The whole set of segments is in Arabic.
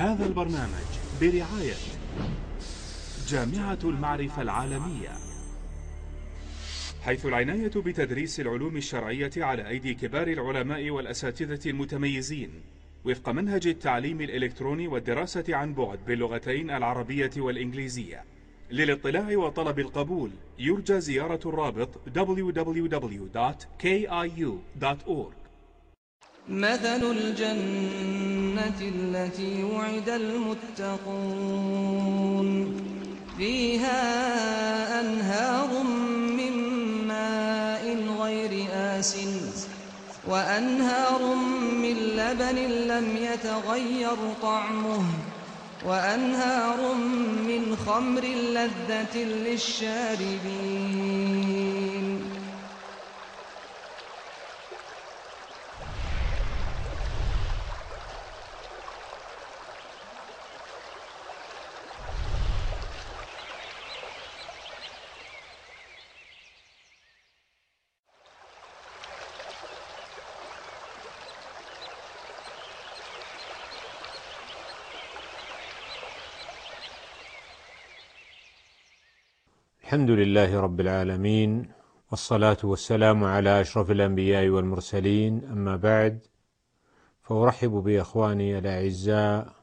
هذا البرنامج برعاية جامعة المعرفة العالمية، حيث العناية بتدريس العلوم الشرعية على أيدي كبار العلماء والأساتذة المتميزين وفق منهج التعليم الإلكتروني والدراسة عن بعد باللغتين العربية والإنجليزية. للاطلاع وطلب القبول يرجى زيارة الرابط www.kiu.org. مثل الجنة التي وعد المتقون فيها أنهار من ماء غير آسن وأنهار من لبن لم يتغير طعمه وأنهار من خمر لذة للشاربين. الحمد لله رب العالمين، والصلاة والسلام على أشرف الأنبياء والمرسلين، أما بعد، فأرحب بإخواني الأعزاء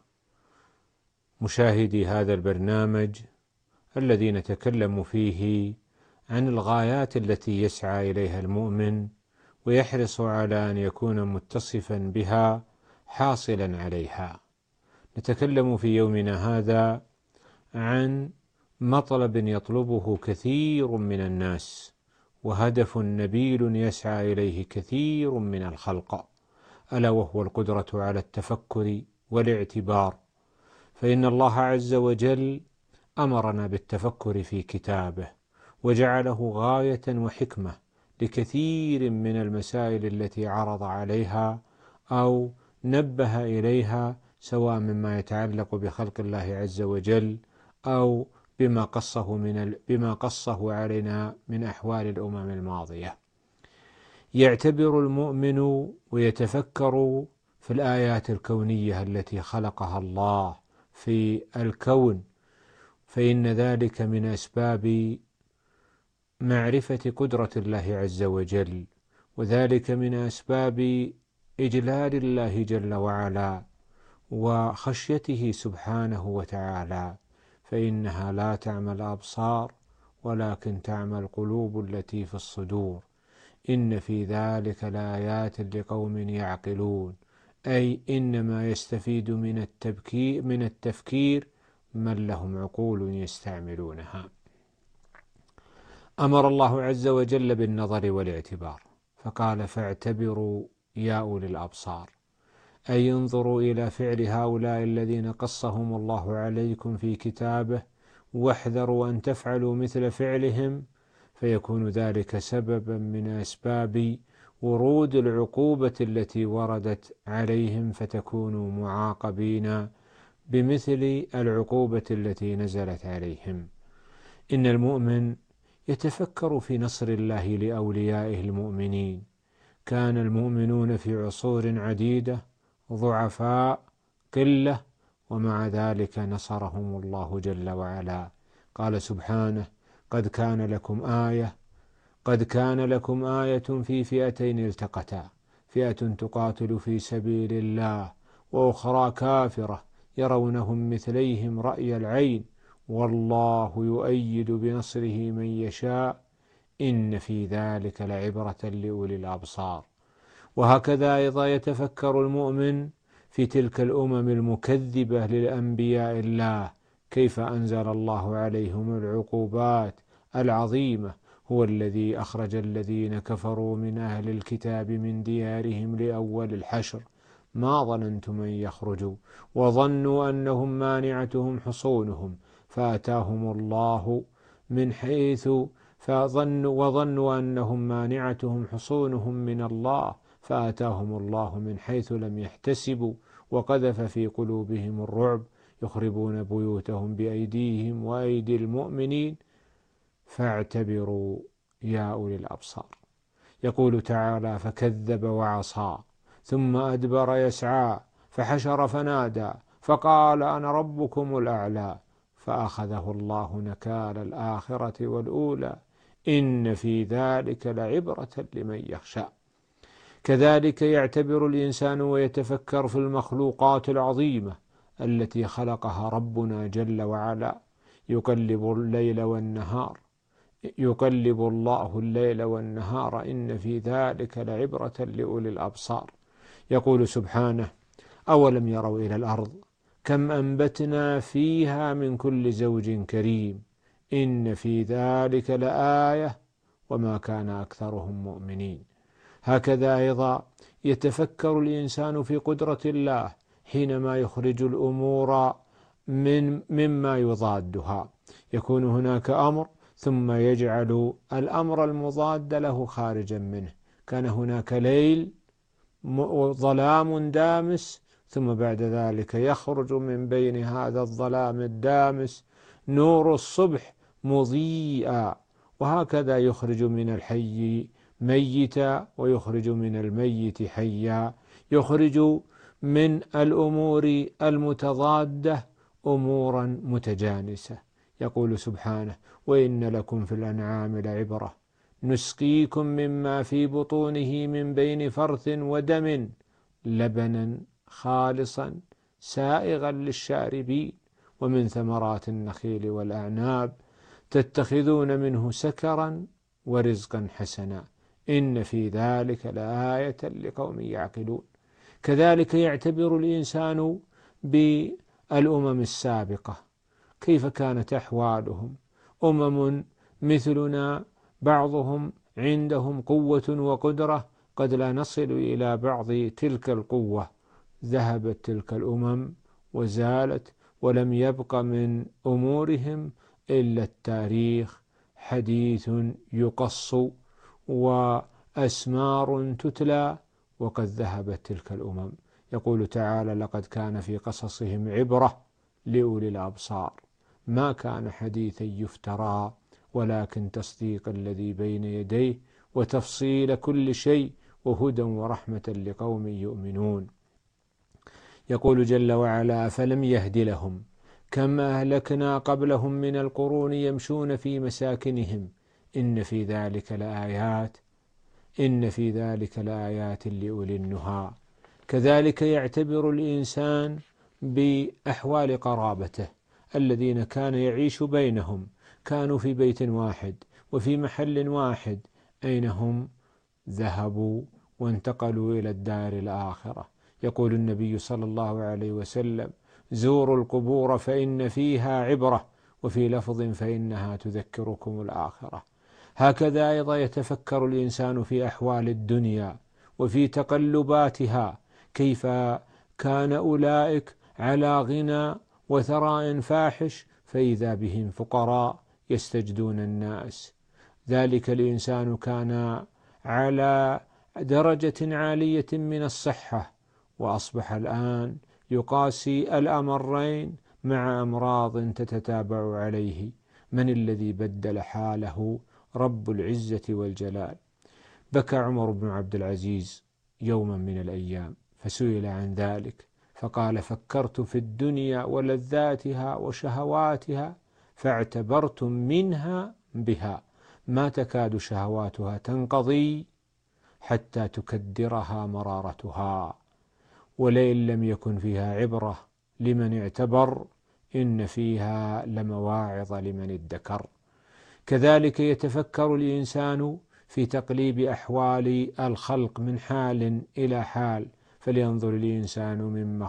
مشاهدي هذا البرنامج الذي نتكلم فيه عن الغايات التي يسعى إليها المؤمن ويحرص على أن يكون متصفا بها حاصلا عليها. نتكلم في يومنا هذا عن مطلب يطلبه كثير من الناس وهدف نبيل يسعى إليه كثير من الخلق، ألا وهو القدرة على التفكر والاعتبار. فإن الله عز وجل أمرنا بالتفكر في كتابه وجعله غاية وحكمة لكثير من المسائل التي عرض عليها أو نبه إليها، سواء مما يتعلق بخلق الله عز وجل أو بما قصه علينا من أحوال الأمم الماضية. يعتبر المؤمن ويتفكر في الآيات الكونية التي خلقها الله في الكون، فإن ذلك من أسباب معرفة قدرة الله عز وجل، وذلك من أسباب إجلال الله جل وعلا وخشيته سبحانه وتعالى، فإنها لا تعمى الأبصار ولكن تعمى القلوب التي في الصدور. إن في ذلك لآيات لقوم يعقلون، أي إنما يستفيد من التفكير من لهم عقول يستعملونها. أمر الله عز وجل بالنظر والاعتبار، فقال: فاعتبروا يا أولي الأبصار، أي انظروا إلى فعل هؤلاء الذين قصهم الله عليكم في كتابه، واحذروا أن تفعلوا مثل فعلهم، فيكون ذلك سببا من أسباب ورود العقوبة التي وردت عليهم، فتكونوا معاقبين بمثل العقوبة التي نزلت عليهم. إن المؤمن يتفكر في نصر الله لأوليائه المؤمنين. كان المؤمنون في عصور عديدة ضعفاء قلة، ومع ذلك نصرهم الله جل وعلا. قال سبحانه: قد كان لكم آية في فئتين التقتا، فئة تقاتل في سبيل الله وأخرى كافرة يرونهم مثليهم رأي العين والله يؤيد بنصره من يشاء إن في ذلك لعبرة لأولي الأبصار. وهكذا أيضا يتفكر المؤمن في تلك الأمم المكذبة للأنبياء الله، كيف أنزل الله عليهم العقوبات العظيمة. هو الذي أخرج الذين كفروا من أهل الكتاب من ديارهم لأول الحشر ما ظننتم أن يخرجوا وظنوا أنهم مانعتهم حصونهم فأتاهم الله من حيث وظنوا أنهم مانعتهم حصونهم من الله فآتاهم الله من حيث لم يحتسبوا وقذف في قلوبهم الرعب يخربون بيوتهم بأيديهم وأيدي المؤمنين فاعتبروا يا أولي الأبصار. يقول تعالى: فكذب وعصى ثم أدبر يسعى فحشر فنادى فقال أنا ربكم الأعلى فأخذه الله نكال الآخرة والأولى إن في ذلك لعبرة لمن يخشى. كذلك يعتبر الإنسان ويتفكر في المخلوقات العظيمة التي خلقها ربنا جل وعلا. يقلب الله الليل والنهار إن في ذلك لعبرة لأولي الأبصار. يقول سبحانه أولم يروا إلى الأرض كم أنبتنا فيها من كل زوج كريم إن في ذلك لآية وما كان أكثرهم مؤمنين. هكذا أيضا يتفكر الإنسان في قدرة الله حينما يخرج الأمور مما يضادها. يكون هناك أمر ثم يجعل الأمر المضاد له خارجا منه. كان هناك ليل ظلام دامس ثم بعد ذلك يخرج من بين هذا الظلام الدامس نور الصبح مضيئا. وهكذا يخرج من الحي ميتا ويخرج من الميت حيا. يخرج من الأمور المتضادة أمورا متجانسة. يقول سبحانه وإن لكم في الأنعام لعبرة نسقيكم مما في بطونه من بين فرث ودم لبنا خالصا سائغا للشاربين ومن ثمرات النخيل والأعناب تتخذون منه سكرا ورزقا حسنا إن في ذلك لآية لقوم يعقلون. كذلك يعتبر الإنسان بالأمم السابقة كيف كانت أحوالهم. أمم مثلنا بعضهم عندهم قوة وقدرة قد لا نصل إلى بعض تلك القوة. ذهبت تلك الأمم وزالت ولم يبق من أمورهم إلا التاريخ حديث يقص وأسمار تتلى وقد ذهبت تلك الأمم. يقول تعالى لقد كان في قصصهم عبرة لأولي الأبصار ما كان حديثا يفترى ولكن تصديق الذي بين يديه وتفصيل كل شيء وهدى ورحمة لقوم يؤمنون. يقول جل وعلا فلم يهد لهم كم أهلكنا قبلهم من القرون يمشون في مساكنهم إن في ذلك لآيات لأولي النهى. كذلك يعتبر الإنسان بأحوال قرابته الذين كان يعيش بينهم كانوا في بيت واحد وفي محل واحد أين هم؟ ذهبوا وانتقلوا إلى الدار الآخرة. يقول النبي صلى الله عليه وسلم زوروا القبور فإن فيها عبرة وفي لفظ فإنها تذكركم الآخرة. هكذا أيضا يتفكر الإنسان في أحوال الدنيا وفي تقلباتها كيف كان أولئك على غنى وثراء فاحش فإذا بهم فقراء يستجدون الناس. ذلك الإنسان كان على درجة عالية من الصحة وأصبح الآن يقاسي الأمرين مع أمراض تتتابع عليه. من الذي بدل حاله؟ رب العزة والجلال. بكى عمر بن عبد العزيز يوما من الأيام فسئل عن ذلك فقال فكرت في الدنيا ولذاتها وشهواتها فاعتبرت منها بها ما تكاد شهواتها تنقضي حتى تكدرها مرارتها ولئن لم يكن فيها عبرة لمن اعتبر إن فيها لمواعظ لمن ادكر. كذلك يتفكر الإنسان في تقليب أحوال الخلق من حال إلى حال. فلينظر الإنسان مما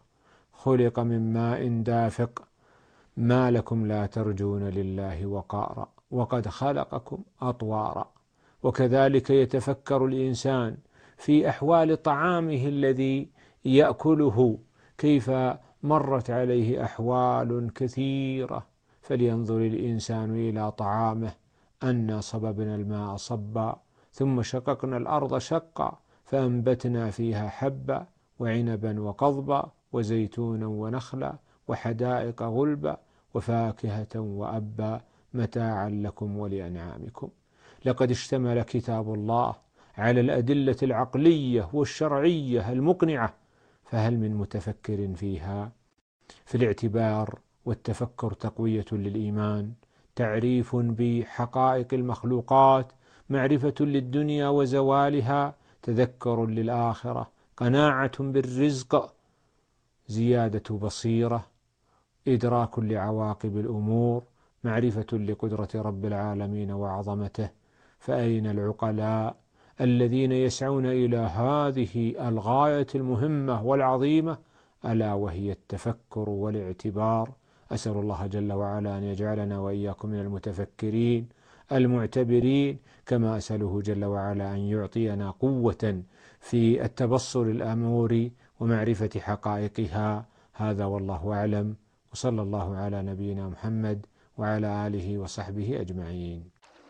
خلق من ماء دافق ما لكم لا ترجون لله وقارا وقد خلقكم أطوارا. وكذلك يتفكر الإنسان في أحوال طعامه الذي يأكله كيف مرت عليه أحوال كثيرة. فلينظر الإنسان إلى طعامه أنا صببنا الماء صبا ثم شققنا الأرض شقا فأنبتنا فيها حبا وعنبا وقضبا وزيتونا ونخلا وحدائق غلبا وفاكهة وأبا متاعا لكم ولأنعامكم. لقد اشتمل كتاب الله على الأدلة العقلية والشرعية المقنعة فهل من متفكر فيها؟ في الاعتبار والتفكر تقوية للإيمان، تعريف بحقائق المخلوقات، معرفة للدنيا وزوالها، تذكر للآخرة، قناعة بالرزق، زيادة بصيرة، إدراك لعواقب الأمور، معرفة لقدرة رب العالمين وعظمته. فأين العقلاء الذين يسعون إلى هذه الغاية المهمة والعظيمة، ألا وهي التفكر والاعتبار؟ أسأل الله جل وعلا أن يجعلنا وإياكم من المتفكرين المعتبرين، كما أسأله جل وعلا أن يعطينا قوة في التبصر الأمور ومعرفة حقائقها. هذا والله أعلم، وصلى الله على نبينا محمد وعلى آله وصحبه أجمعين.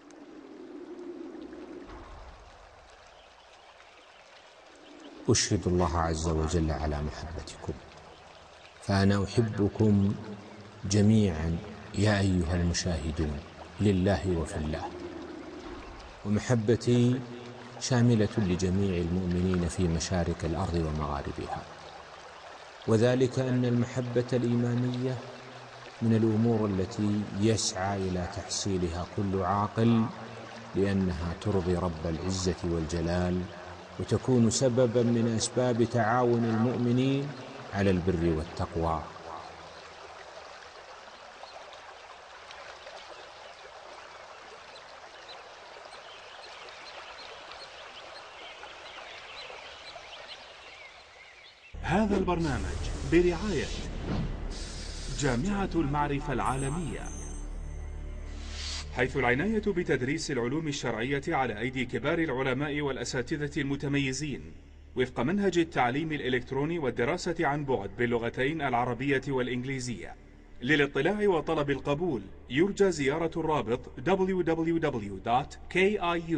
أشهد الله عز وجل على محبتكم، فأنا أحبكم جميعا يا أيها المشاهدون لله وفي الله، ومحبتي شاملة لجميع المؤمنين في مشارق الأرض ومغاربها، وذلك أن المحبة الإيمانية من الأمور التي يسعى إلى تحصيلها كل عاقل، لأنها ترضي رب العزة والجلال، وتكون سببا من أسباب تعاون المؤمنين على البر والتقوى. هذا البرنامج برعاية جامعة المعرفة العالمية، حيث العناية بتدريس العلوم الشرعية على أيدي كبار العلماء والأساتذة المتميزين وفق منهج التعليم الإلكتروني والدراسة عن بعد باللغتين العربية والإنجليزية. للاطلاع وطلب القبول يرجى زيارة الرابط www.kiu